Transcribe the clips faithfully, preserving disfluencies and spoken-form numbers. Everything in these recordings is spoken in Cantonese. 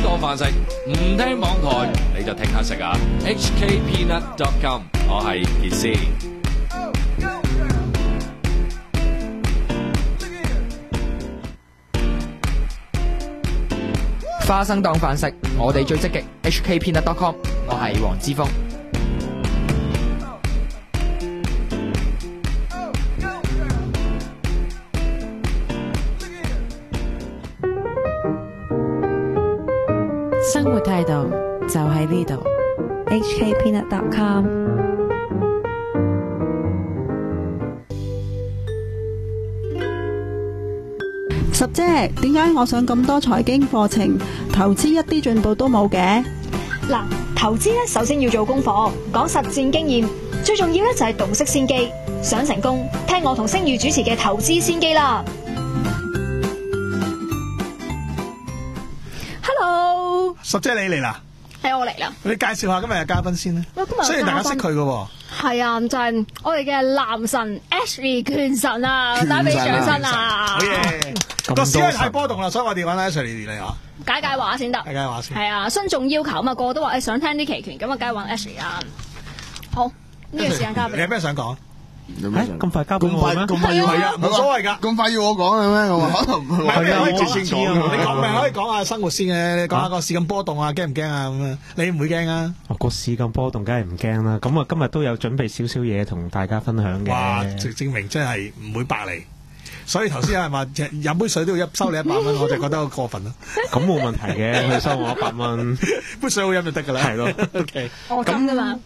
當飯食，唔聽網台你就聽下食啊 ！H K Peanut dot com， 我係傑斯。 花生當飯食，我哋最積極。H K Peanut dot com， 我係黃之鋒。 生活態度就喺呢度。 H K Peanut dot com。 十姐，點解我上咁多財經課程，投資一啲進步都冇嘅？ 嗱，投資咧首先要做功課，講實戰經驗，最重要咧就係洞悉先機。想成功，聽我同星宇主持嘅投資先機啦。Hello， 十姐你嚟啦， 係我嚟啦。 你介紹下今日嘅嘉賓先啦。 今日雖然大家識佢嘅， 係啊，就係我哋嘅男神 Ashley 拳神啊，打俾掌聲啊！ 好嘢，個市太波動啦，所以我哋揾 Ashley 嚟啊， 解解話先得， 解解話先。 係啊，信眾要求啊嘛，個個都話誒想聽啲期權，咁啊梗係揾 Ashley 啦。好，呢個時間交俾你。 你有咩想講？ 咁快交俾我咩？ 咁快要係啊，冇所謂㗎。 咁快要我講嘅咩？我話可能唔係。 係啊，可以直先講。你講咪可以講下生活先嘅，講下個市咁波動啊，驚唔驚啊？咁啊，你唔會驚啊？ 哦，個市咁波動，梗係唔驚啦。咁啊，今日都有準備少少嘢同大家分享嘅。 哇！證證明真係唔會白嚟。所以頭先有人話飲杯水都要收你一百蚊，我就覺得好過分咯。 咁冇問題嘅，佢收我一百蚊， 杯水好飲就得㗎啦。係咯。O K。 我咁㗎嘛。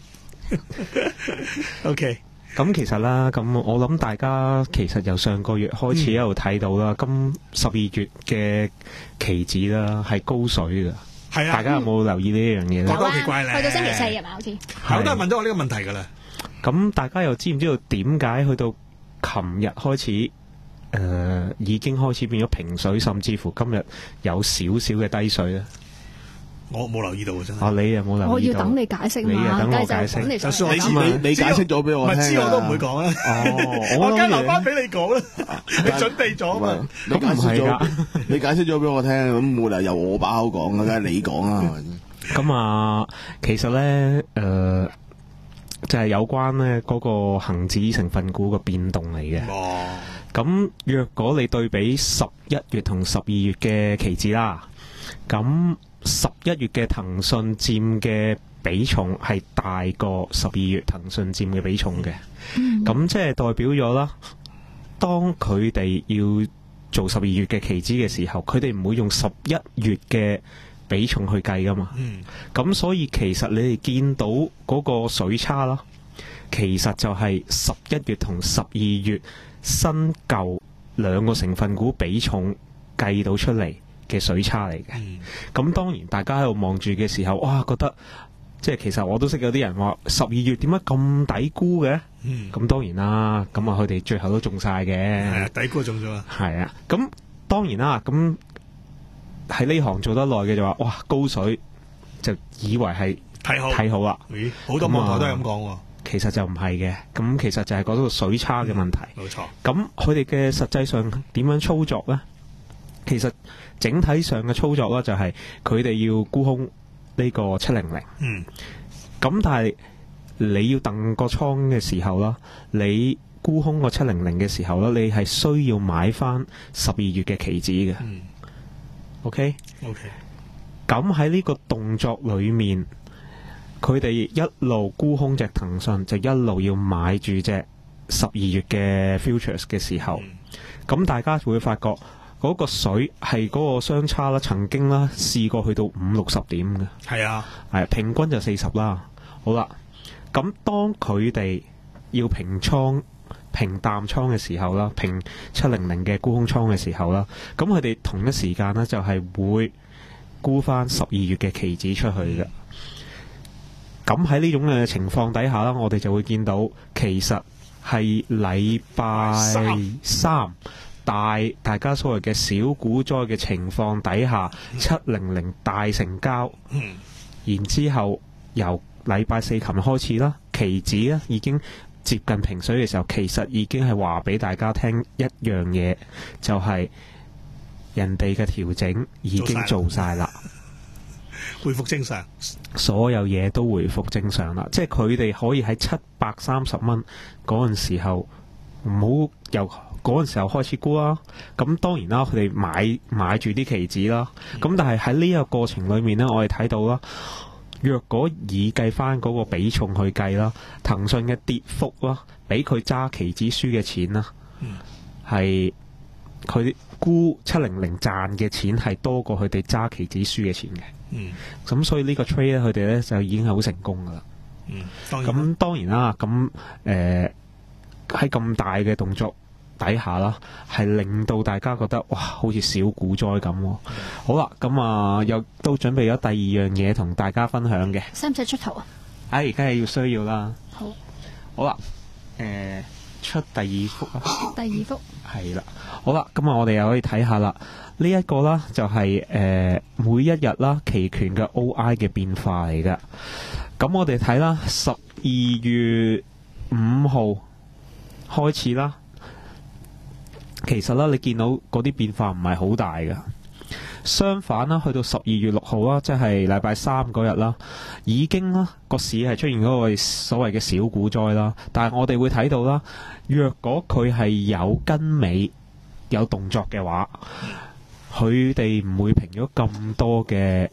O K。 咁其實啦，咁我諗大家其實由上個月開始一路睇到啦，今十二月嘅期指啦係高水㗎。 係啊。大家有冇留意呢一樣嘢咧？ 有啊。去到星期四係咪？好似。 好多人問咗我呢個問題㗎啦。 咁大家又知唔知道點解去到琴日開始，誒、呃、已經開始變咗平水，甚至乎今日有少少嘅低水咧？ 我冇留意到真係。 哦，你又冇留意到？ 我要等你解釋嘛。 你又等我解釋。 就算我知你你解釋咗俾我聽。 唔係知我都唔會講啦。哦，我梗係留翻俾你講啦。你準備咗嘛？ 咁唔係㗎， 你解釋咗俾我聽，咁冇理由由我把口講嘅，梗係你講啦。 咁啊，其實咧，誒、呃，就係、是、有關咧嗰個恒指成分股嘅變動嚟嘅。 哦。 咁若果你對比十一月同十二月嘅期指啦，咁十一月嘅騰訊佔嘅比重係大過十二月騰訊佔嘅比重嘅，咁、嗯、即係代表咗啦。當佢哋要做十二月嘅期指嘅時候，佢哋唔會用十一月嘅比重去計噶嘛。咁、嗯、所以其實你哋見到嗰個水差啦，其實就係十一月同十二月新舊兩個成分股比重計到出嚟嘅水差嚟嘅。咁、嗯、當然大家喺度望住嘅時候，哇，覺得即係其實我都識有啲人話十二月點解咁抵估嘅？咁、嗯、當然啦，咁啊佢哋最後都中晒嘅。係啊，抵估中咗啊。 係啊，咁當然啦，咁喺呢行做得耐嘅就話，哇，高水就以為係睇好睇好啦。 咦，好多網台都係咁講喎。 其實就唔係嘅，咁其實就係嗰個水差嘅問題。 冇、嗯、錯。咁佢哋嘅實際上點樣操作呢？其實整體上嘅操作咧，就係佢哋要沽空呢個七零零。嗯。咁但係你要掟個倉嘅時候啦，你沽空個七零零嘅時候啦，你係需要買翻十二月嘅期指嘅。嗯。OK。OK。咁喺呢個動作裏面，佢哋一路沽空隻騰訊，就一路要買住隻十二月嘅 futures 嘅時候，咁、嗯、大家會發覺嗰個水係嗰個相差啦，曾經啦試過去到五六十點嘅。係啊，係平均就四十啦。好啦，咁當佢哋要平倉平淡倉嘅時候啦，平七零零嘅沽空倉嘅時候啦，咁佢哋同一時間呢，就係會沽翻十二月嘅期指出去嘅。咁喺呢種嘅情況底下啦，我哋就會見到其實係禮拜三大大家所謂嘅小股災嘅情況底下，七零零大成交，然之後由禮拜四琴日開始啦，期指咧已經接近平水嘅時候，其實已經係話俾大家聽一樣嘢，就係人哋嘅調整已經做晒啦。 恢復正常， 所有嘢都回復正常啦。即係佢哋可以喺七百三十蚊嗰陣時候，唔好由嗰陣時候開始沽啦。咁當然啦，佢哋買買住啲期指啦。咁、嗯、但係喺呢個過程裏面呢，我哋睇到啦，若果以計翻嗰個比重去計啦，騰訊嘅跌幅啦，比佢揸期指輸嘅錢啦，係佢沽七零零賺嘅錢係多過佢哋揸期指輸嘅錢嘅。嗯，咁所以呢個 trade 咧，佢哋咧就已經係好成功噶啦。嗯，咁當然啦，咁誒喺咁大嘅動作底下啦，係令到大家覺得哇，好似小股災咁。嗯、好啦，咁啊又都準備咗第二樣嘢同大家分享嘅。 使唔使出圖啊？ 哎，梗係要需要啦。 好， 好啦，誒、呃、出第二幅啊。 第二幅係啦，好啦，咁啊我哋又可以睇下啦。呢一個啦就係、是、誒、呃、每一日啦期權嘅 O I 嘅變化嚟㗎。咁我哋睇啦，十二月五號開始啦，其實啦你見到嗰啲變化唔係好大㗎。相反啦，去到十二月六號啦，即係禮拜三嗰日啦，已經啦個市係出現嗰個所謂嘅小股災啦。但係我哋會睇到啦，若果佢係有跟尾有動作嘅話，佢哋唔會平咗咁多嘅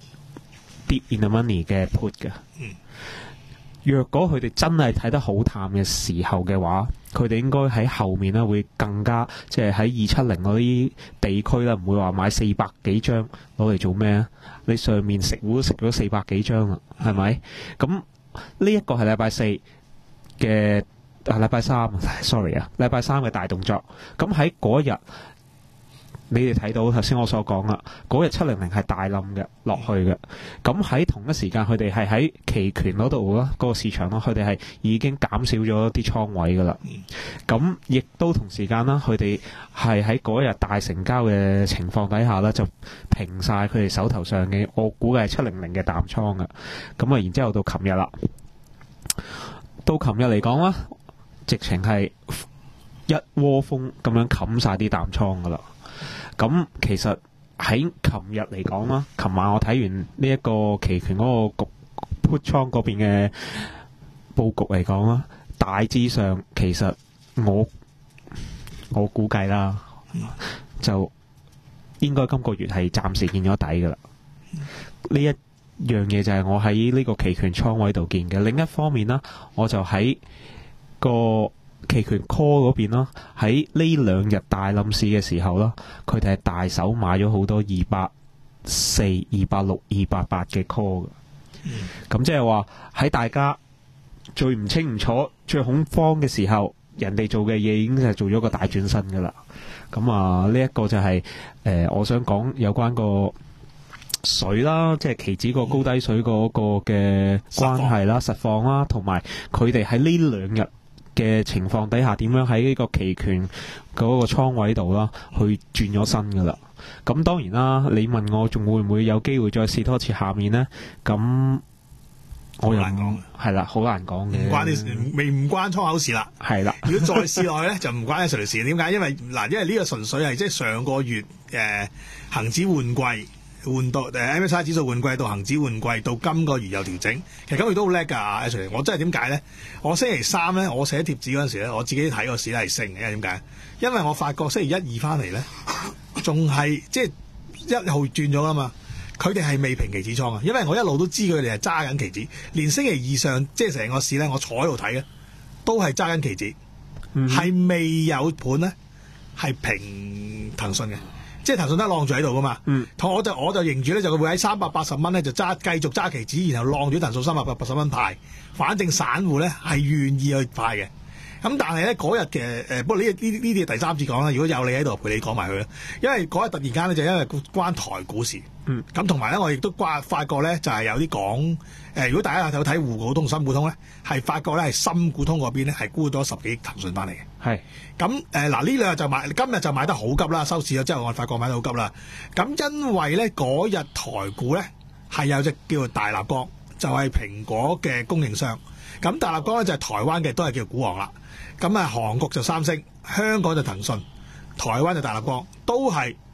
deep in the money 嘅 put 嘅。若果佢哋真係睇得好淡嘅時候嘅話，佢哋應該喺後面咧會更加，即係喺二七零嗰啲地區咧，唔會話買四百幾張攞嚟做咩啊？你上面食糊都食咗四百幾張啦，係咪？咁呢一個係禮拜四嘅啊，禮拜三 sorry 啊，禮拜三嘅大動作。咁喺嗰日，你哋睇到頭先我所講啦，嗰日七零零係大冧嘅落去嘅。咁喺同一時間，佢哋係喺期權嗰度啦，嗰個市場咯，佢哋係已經減少咗啲倉位噶啦。咁亦都同時間啦，佢哋係喺嗰日大成交嘅情況底下啦，就平晒佢哋手頭上嘅，我估計係七零零嘅淡倉噶。咁啊，然之後到琴日啦，到琴日嚟講啦，直情係一窩蜂咁樣冚晒啲淡倉噶啦。咁其實喺琴日嚟講啦，琴晚我睇完呢一個期權嗰個局 put 倉嗰邊嘅佈局嚟講啦，大致上其實我我估計啦，就應該今個月係暫時見咗底噶啦。呢一樣嘢就係我喺呢個期權倉位度見嘅。另一方面啦，我就喺個期權 call 嗰邊啦，喺呢兩日大冧市嘅時候啦，佢哋係大手買咗好多二百四、二百六、二百八嘅 call 嘅。咁即係話喺大家最唔清唔楚、最恐慌嘅時候，人哋做嘅嘢已經係做咗個大轉身噶啦。咁啊，呢一個就係、是、誒、呃，我想講有關個水啦，即係期指個高低水嗰個嘅關係啦、實況啦，同埋佢哋喺呢兩日嘅情況底下，點樣喺呢個期權嗰個倉位度啦，去轉咗身噶啦。咁當然啦，你問我仲會唔會有機會再試多次下面呢？咁我又難講， 係啦，好難講嘅。 唔關你未唔關倉口事啦。係啦，如果再試落去咧，就唔關你隨事。點解？因為嗱，因為呢個純粹係即係上個月誒恆指換季。換到誒 M S C I 指數換季到恆指換季到今個月有調整，其實今個月都好叻㗎。Actually，我真係點解咧？我星期三咧，我寫貼紙嗰陣時咧，我自己睇個市係升嘅，因為點解？因為我發覺星期一二翻嚟咧，仲係即係一號轉咗啦嘛，佢哋係未平期指倉啊。因為我一路都知佢哋係揸緊期指，連星期二上即係成個市咧，我坐喺度睇咧，都係揸緊期指，係、嗯、未有盤咧，係平騰訊嘅。即係騰訊都晾住喺度噶嘛，嗯、我就我就認住咧，就會喺三百八十蚊咧就揸繼續揸期指，然後晾住騰訊三百八十蚊派，反正散戶咧係願意去派嘅。咁但係咧嗰日嘅誒，不過呢呢呢啲第三次講啦。如果有你喺度陪你講埋佢啦，因為嗰日突然間咧就因為關台股事，咁同埋咧我亦都關發覺咧就係、是、有啲講誒，如果大家有睇滬股通、深股通咧，係發覺咧係深股通嗰邊咧係沽咗十幾億騰訊翻嚟嘅。係咁誒嗱，呢兩日就買，今日就買得好急啦，收市咗之後我發覺買得好急啦。咁因為咧嗰日台股咧係有隻叫做大立光，就係、是、蘋果嘅供應商。咁大立光咧就係、是、台灣嘅，都係叫股王啦。咁啊，韓國就三星，香港就騰訊，台灣就大立光，都係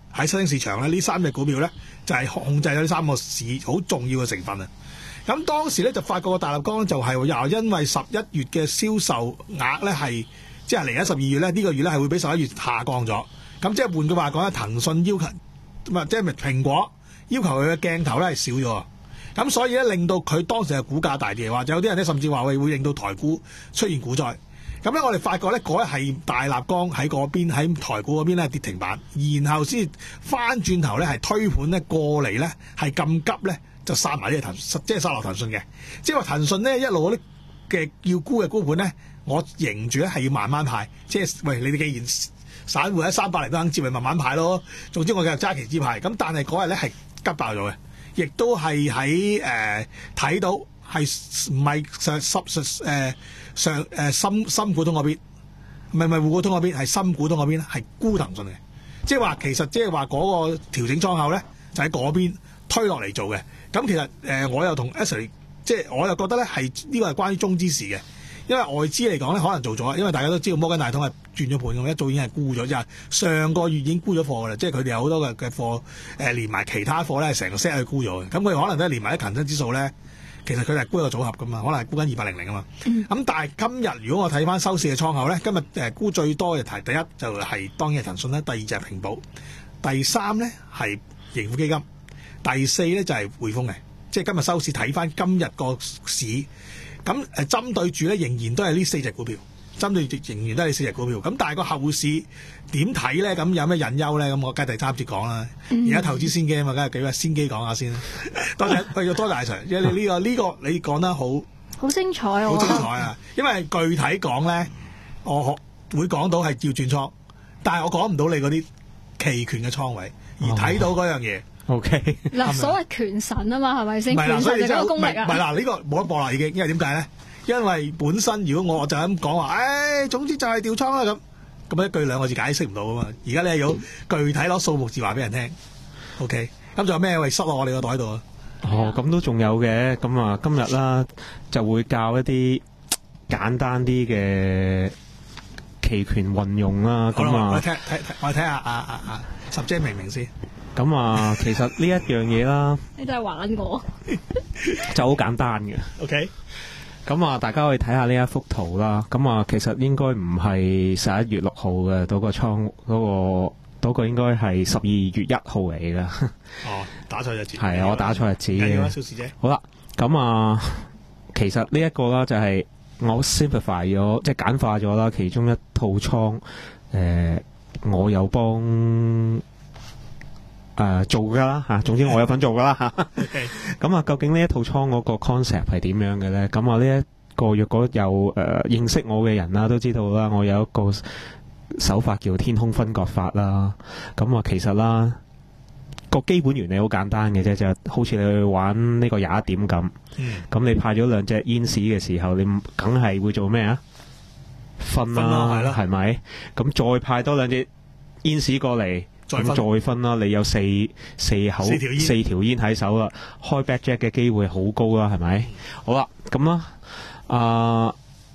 喺新興市場咧，呢三隻股票咧就係、是、控制咗呢三個市好重要嘅成分啊。咁當時咧就發覺個大立光就係又因為十一月嘅銷售額咧係即係嚟緊十二月咧呢、呢個月咧係會比十一月下降咗。咁即係換句話講咧，騰訊要求唔係即係蘋果要求佢嘅鏡頭咧係少咗。咁所以咧令到佢當時嘅股價大跌，或者有啲人咧甚至話會會令到台股出現股災。咁咧我哋發覺咧嗰日係大立光喺嗰邊喺台股嗰邊咧跌停板，然後先翻轉頭咧係推盤咧過嚟咧係咁急咧就殺埋呢個騰即係殺落騰訊嘅。即係話騰訊咧一路嗰啲嘅要沽嘅沽盤咧，我迎住咧係要慢慢派。即係喂，你哋既然散戶喺三百零都肯接，咪慢慢派咯。總之我繼續揸期指派。咁但係嗰日咧係急爆咗嘅，亦都係喺誒睇到係唔係上深誒上誒深深股通嗰邊，唔係唔係滬股通嗰邊，係深股通嗰邊係沽騰訊嘅。即係話其實即係話嗰個調整倉口咧就喺嗰邊推落嚟做嘅。咁其實誒、呃、我又同 Ashley 即係我又覺得咧係呢個係關於中資事嘅。因為外資嚟講咧，可能做咗，因為大家都知道摩根大通係轉咗盤咁，一早已經係沽咗，即係上個月已經沽咗貨㗎啦。即係佢哋有好多嘅嘅貨，誒、呃、連埋其他貨咧，成個 set 去沽咗嘅。咁佢可能都係連埋啲恒生指數咧，其實佢哋係沽一個組合㗎嘛，可能係沽緊二八零零啊嘛。咁、嗯、但係今日如果我睇翻收市嘅倉口咧，今日誒沽最多嘅題第一就係當然係騰訊啦，第二就係平保，第三咧係盈富基金，第四咧就係匯豐嘅。即係今日收市睇翻今日個市。咁誒針對住咧，仍然都係呢四隻股票，針對住仍然都係呢四隻股票。咁但係個後市點睇咧？咁有咩隱憂咧？咁我梗係第三節講啦。而、嗯、家投資先機啊嘛，梗係幾個先機講下先啦。多謝，不如多謝阿 Sir，因為你呢個呢、這個你講得好好精彩，好精彩啊！因為具體講咧，我會講到係要轉倉，但係我講唔到你嗰啲期權嘅倉位，而睇到嗰樣嘢。哦 O K 嗱，所謂權神啊嘛，係咪先？ 唔係啦，所以就權神就係個功力啊。 唔係嗱，呢個冇得播啦已經，因為點解咧？因為本身如果我就咁講話，誒，總之就係調倉啦咁，咁一句兩個字解釋唔到啊嘛。而家你係要具體攞數目字話俾人聽。O K，咁仲有咩喂塞落我哋個袋度啊？ 哦，咁都仲有嘅。咁啊，今日啦就會教一啲簡單啲嘅期權運用啦。咁啊， 我睇睇我睇下啊啊啊，十姐明唔明先？ 咁啊，其實呢一樣嘢啦， 你都係玩我， 就好簡單嘅。 OK， 咁啊，大家可以睇下呢一幅圖啦。咁啊，其實應該唔係十一月六號嘅嗰個倉，嗰、嗰個嗰個應該係十二月一號嚟嘅。 哦，打錯日子。 係啊，我打錯日子嘅。 小事啫。 好啦，咁啊，其實呢一個啦就係我 simplify 咗，即係簡化咗啦，其中一套倉，誒、呃，我有幫。誒、呃、做噶啦嚇，總之我有份做噶啦嚇。咁啊，究竟呢一套倉嗰個 concept 係點樣嘅咧？咁啊，呢一個若果有誒、呃、認識我嘅人啦，都知道啦，我有一個手法叫天空分割法啦。咁啊，其實啦個基本原理好簡單嘅啫，就好似你去玩呢個廿一點咁。咁、嗯、你派咗兩隻煙士嘅時候，你梗係會做咩啊？分啦，係咪？咁再派多兩隻煙士過嚟。咁再分啦，你有四四口四條煙喺手啦，開 backjack 嘅機會好高啦，係咪？嗯、好啦，咁啦，啊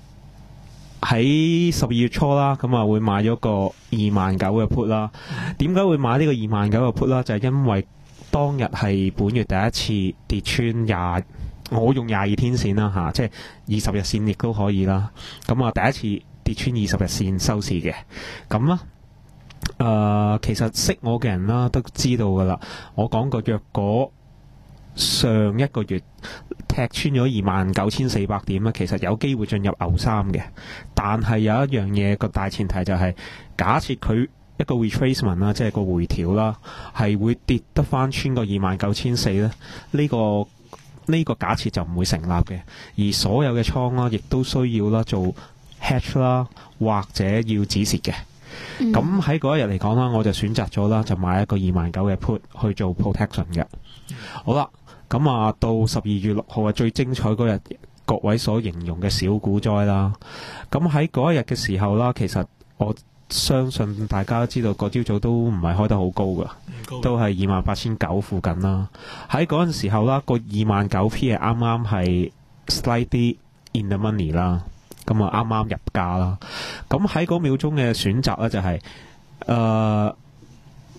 喺十二月初啦，咁啊會買咗個二萬九嘅 put 啦。點解會買呢個二萬九嘅 put 啦？就係、是、因為當日係本月第一次跌穿廿，我用廿二天線啦吓、啊，即係二十日線亦都可以啦。咁啊第一次跌穿二十日線收市嘅，咁啦。誒、呃，其實識我嘅人啦，都知道噶啦。我講過，若果上一個月踢穿咗二萬九千四百點咧，其實有機會進入牛三嘅。但係有一樣嘢個大前提就係、是，假設佢一個 retracement 啦，即係個回調啦，係會跌得翻穿個二萬九千四咧。呢、這個呢、這個假設就唔會成立嘅。而所有嘅倉啦，亦都需要啦做 hedge 啦，或者要止蝕嘅。咁喺嗰一日嚟講啦，我就選擇咗啦，就買一個二萬九嘅 put 去做 protection 嘅。嗯、好啦，咁啊到十二月六號啊最精彩嗰日，各位所形容嘅小股災啦。咁喺嗰一日嘅時候啦，其實我相信大家都知道個朝早都唔係開得好高噶，都係二萬八千九附近啦。喺嗰陣時候啦，個二萬九 P 係啱啱係 slightly in the money 啦。咁啊，啱啱入價啦。咁喺嗰秒鐘嘅選擇咧、就是，就係誒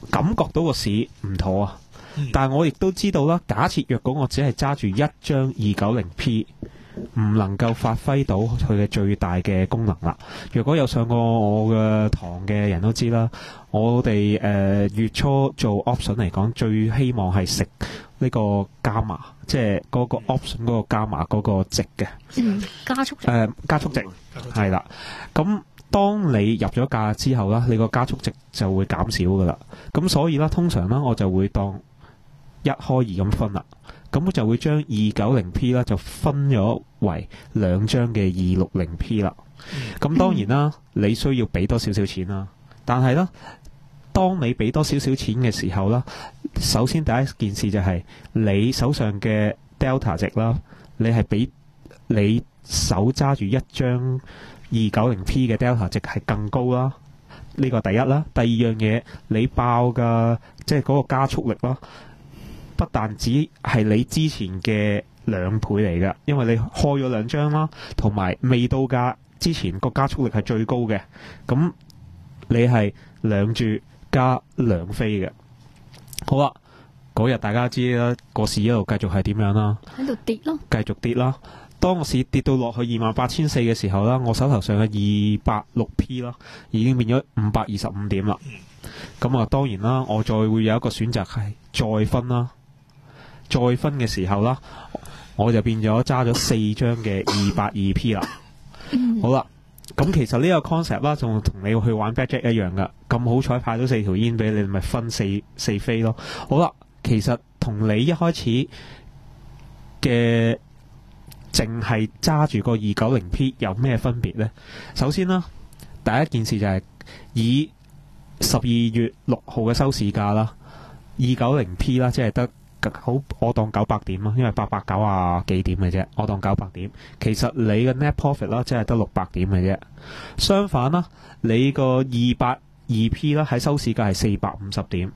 感覺到個市唔妥啊。嗯、但係我亦都知道啦，假設若果我只係揸住一張二九零 P， 唔能夠發揮到佢嘅最大嘅功能啦。若果有上過我嘅堂嘅人都知啦，我哋誒、呃、月初做 option 嚟講，最希望係食呢個加碼，即係嗰個 option 嗰個加碼嗰個值嘅、 嗯，加速值， 誒、呃、加速值係啦。咁當你入咗價之後啦，你個加速值就會減少噶啦。咁所以啦，通常啦，我就會當一開二咁分啦，咁我就會將二九零 P 啦就分咗為兩張嘅二六零 P 啦。咁當然啦，你需要俾多少少錢啦，但係啦，當你俾多少少錢嘅時候啦，首先第一件事就係你手上嘅 Delta 值啦，你係比你手揸住一張二九零 P 嘅 Delta 值係更高啦。呢個第一啦，第二樣嘢你爆嘅即係嗰個加速力啦。不但只係你之前嘅兩倍嚟㗎，因為你開咗兩張啦，同埋未到價之前個加速力係最高嘅，咁你係兩注加兩飛嘅。好啦，嗰日大家知啦，個市一路繼續係點樣啦？ 喺度跌咯， 繼續跌啦。當個市跌到落去二萬八千四嘅時候啦，我手頭上嘅二百六 P 啦，已經變咗五百二十五點啦。咁啊，當然啦，我再會有一個選擇係再分啦。再分嘅時候啦，我就變咗揸咗四張嘅二百二 P 啦。好啦，咁其實呢個 concept 啦，仲同你去玩 blackjack 一樣噶。咁好彩派到四條煙俾你，咪分四四飛咯。好啦，其實同你一開始嘅淨係揸住個二九零 P 有咩分別呢？首先啦，第一件事就係以十二月六號嘅收市價啦，二九零 P 啦，即係得。好，我當九百點啦，因為八百九啊幾點嘅啫，我當九百點。其實你嘅 net profit 啦，即係得六百點嘅啫。相反啦，你個二百二 P 啦，喺收市價係四百五十點，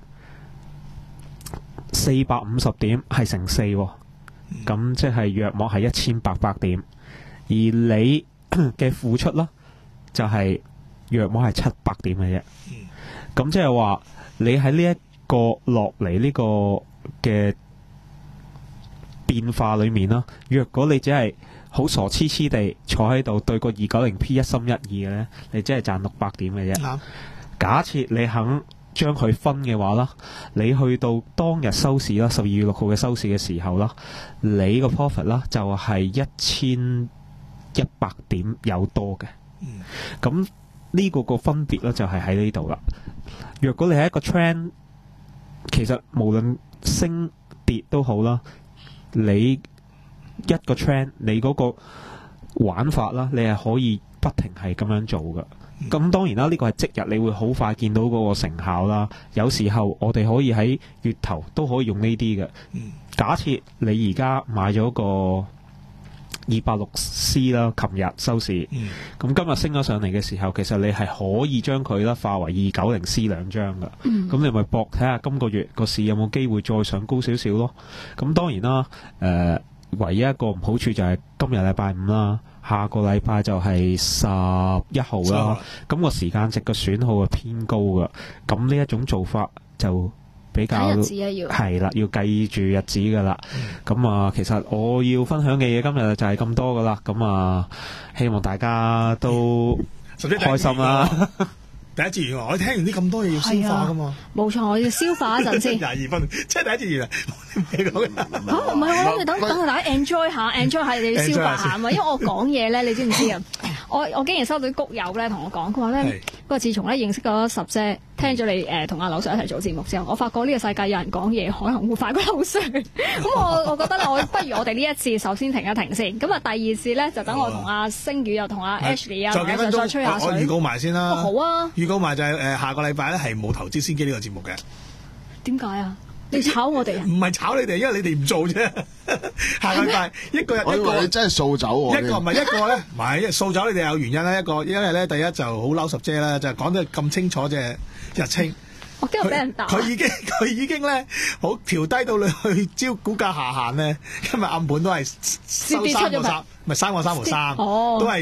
四百五十點係乘四，咁即係約莫係一千八百點。而你嘅付出啦，就係約莫係七百點嘅啫。咁即係話你喺呢一個落嚟呢個嘅變化裏面啦，若果你只係好傻痴痴地坐喺度對個二九零 P 一心一意嘅呢，你只係賺六百點嘅啫。嗯、假設你肯將佢分嘅話啦，你去到當日收市啦，十二月六號嘅收市嘅時候啦，你個 profit 啦就係一千一百點有多嘅。咁呢個個分別咧就係喺呢度啦。若果你係一個 trend，其實無論升跌都好啦，你一個 trend， 你嗰個玩法啦，你係可以不停係咁樣做㗎。咁、嗯、當然啦，呢、這個係即日，你會好快見到嗰個成效啦。有時候我哋可以喺月頭都可以用呢啲嘅。假設你而家買咗個二百六 C 啦，琴日收市，咁、嗯、今日升咗上嚟嘅時候，其實你係可以將佢啦化為二九零 C 兩張噶，咁、嗯、你咪搏睇下今個月個市有冇機會再上高少少咯。咁當然啦，誒、呃，唯一一個唔好處就係今日禮拜五啦，下個禮拜就係十一號啦，咁個時間值嘅損耗係偏高噶，咁呢一種做法就比較係啦，要計住日子噶啦。咁、嗯、啊，其實我要分享嘅嘢今日就係咁多噶啦。咁啊，希望大家都開心啦。 第一節完，我聽完啲咁多嘢要消化噶嘛。 冇錯，我要消化一陣先。廿二分，即係第一節完啦。咩講嘅？ 嚇，唔係我諗住等等大家 enjoy 下 ，enjoy 下你要消化下啊嘛。因為我講嘢咧，你知唔知啊？我我竟然收到啲谷友咧同我講，佢話咧，佢話自從咧認識咗十姐，聽咗你誒同阿劉 Sir 一齊做節目之後，我發覺呢個世界有人講嘢可能會快過劉 Sir。咁我我覺得咧，我不如我哋呢一次首先停一停先。咁啊，第二次咧就等我同阿星宇又同阿 Ashley 啊，再再吹下水。 我預告埋先啦。 好啊。預告埋就係誒下個禮拜咧係冇投資先機呢個節目嘅。 點解啊？你炒我哋啊？ 唔係炒你哋，因為你哋唔做啫。下個禮拜一個一個， 你真係掃走喎。 一個唔係一個咧，唔係掃走你哋有原因啦。一個因為咧，第一就好嬲十姐啦，就講得咁清楚啫。日清， 我驚我俾人打。 佢已經佢已經咧好調低到你去招股價下限咧。今日暗盤都係收三個三，唔係三個三毫三，都係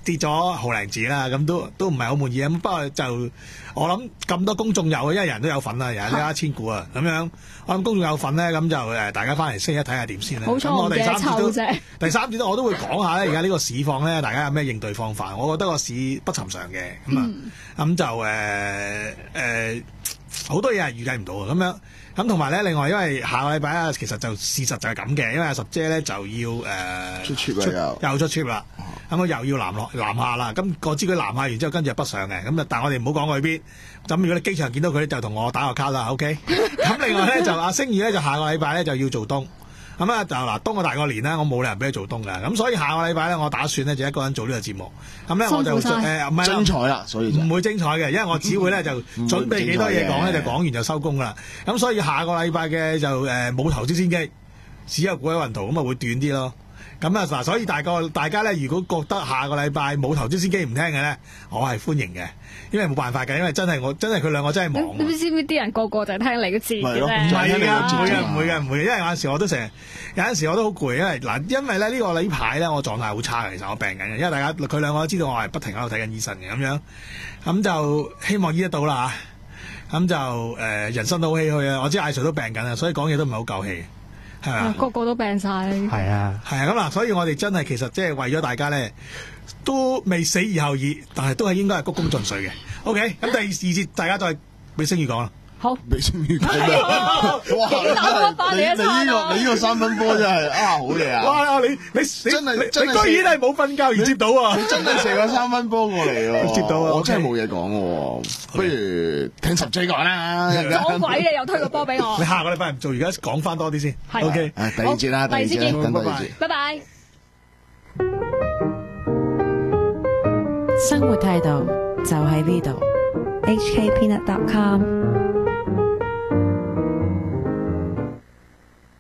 跌咗毫零字啦，咁都都唔係好滿意啊。不過就我諗咁多公眾有，因為人都有份啊，人都一千股啊，咁樣我諗公眾有份咧，咁就誒大家翻嚟星期一睇下點先啦。 好彩我第三節都第三節都我都會講下咧，而家呢個市況咧，大家有咩應對方法？我覺得個市不尋常嘅，咁啊咁就誒誒好多嘢係預計唔到啊，咁樣。咁同埋咧，另外因為下個禮拜啊，其實就事實就係咁嘅，因為阿十姐咧就要誒、呃、 出 trip 又又出 trip 啦，咁我又要南落南下啦。咁我知佢南下完之後，跟住就北上嘅。咁啊，但係我哋唔好講佢去邊。咁如果你機場見到佢咧，就同我打個卡啦 ，OK。咁另外咧就阿星宇咧就下個禮拜咧就要做冬。咁啊就嗱，冬我大過年啦，我冇理由俾佢做冬㗎。咁所以下個禮拜咧，我打算咧就一個人做呢個節目。咁咧我就誒唔係精彩啦，所以唔會精彩嘅，因為我只會咧就準備幾多嘢講咧，就講完就收工㗎啦。咁所以下個禮拜嘅就誒冇投資先機，只有股喺雲圖，咁啊會短啲咯。咁啊嗱，所以大個大家咧，如果覺得下個禮拜冇投資先機唔聽嘅咧，我係歡迎嘅，因為冇辦法嘅，因為真係我真係佢兩個真係忙。 你知唔知啲人個個就係聽你嘅字嘅咧？ 唔係㗎，唔會嘅，唔會嘅，唔會嘅，因為有陣時我都成日，有陣時我都好攰，因為嗱，因為咧呢個禮排咧我狀態好差嘅，其實我病緊嘅，因為大家佢兩個都知道我係不停喺度睇緊醫生嘅咁樣，咁就希望醫得到啦嚇，咁就誒、呃、人生都好唏噓啊！我知艾 Sir 都病緊啊，所以講嘢都唔係好夠氣。係啊， 個個都病晒。 係啊， 係啊，咁嗱，所以我哋真係其實即係為咗大家咧，都未死而後已，但係都係應該係鞠躬盡瘁嘅。OK，咁第二節大家再俾星宇講啦。 好， 俾星宇講咩？哇！你你呢個你呢個三分波真係啊，好嘢啊！ 哇！你你真係你居然係冇瞓覺而接到啊！ 你真係射個三分波過嚟喎！ 接到啊！ 我真係冇嘢講喎，不如聽十 J 講啦。 撞鬼你又推個波俾我。 你下個禮拜唔做，而家講翻多啲先。OK， 誒第二節啦，第二節啦， 拜拜。拜拜。 生活態度就喺呢度。 H K Peanut dot com